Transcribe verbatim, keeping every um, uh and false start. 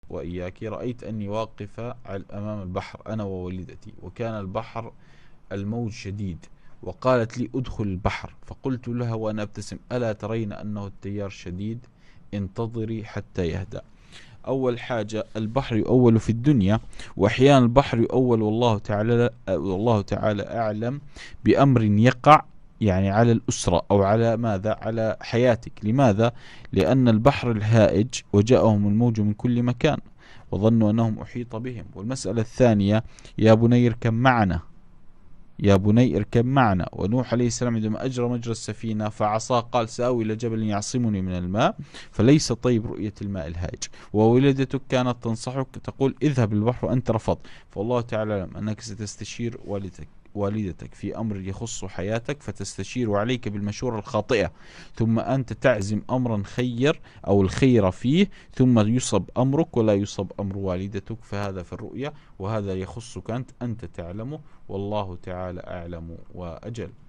وإياك رأيت أني واقفة أمام البحر أنا ووالدتي، وكان البحر الموج شديد، وقالت لي ادخل البحر، فقلت لها وأنا أبتسم: ألا ترين أنه التيار شديد؟ انتظري حتى يهدأ. أول حاجة، البحر يؤول في الدنيا، وأحيانا البحر يؤول والله تعالى والله تعالى أعلم بأمر يقع يعني على الأسرة أو على ماذا، على حياتك. لماذا؟ لأن البحر الهائج وجاءهم الموج من كل مكان وظنوا أنهم أحيط بهم. والمسألة الثانية: يا بني اركب معنا، يا بني اركب معنا. ونوح عليه السلام عندما أجرى مجرى السفينة فعصاه قال: سآوي إلى جبل يعصمني من الماء. فليس طيب رؤية الماء الهائج. وولدتك كانت تنصحك تقول: اذهب للبحر، وأنت رفضت. فالله تعالى يعلم أنك ستستشير والدتك والدتك في أمر يخص حياتك، فتستشير عليك بالمشورة الخاطئة، ثم أنت تعزم أمرا خير أو الخير فيه، ثم يصب أمرك ولا يصب أمر والدتك. فهذا في الرؤيا، وهذا يخصك أنت، أنت تعلمه، والله تعالى أعلم وأجل.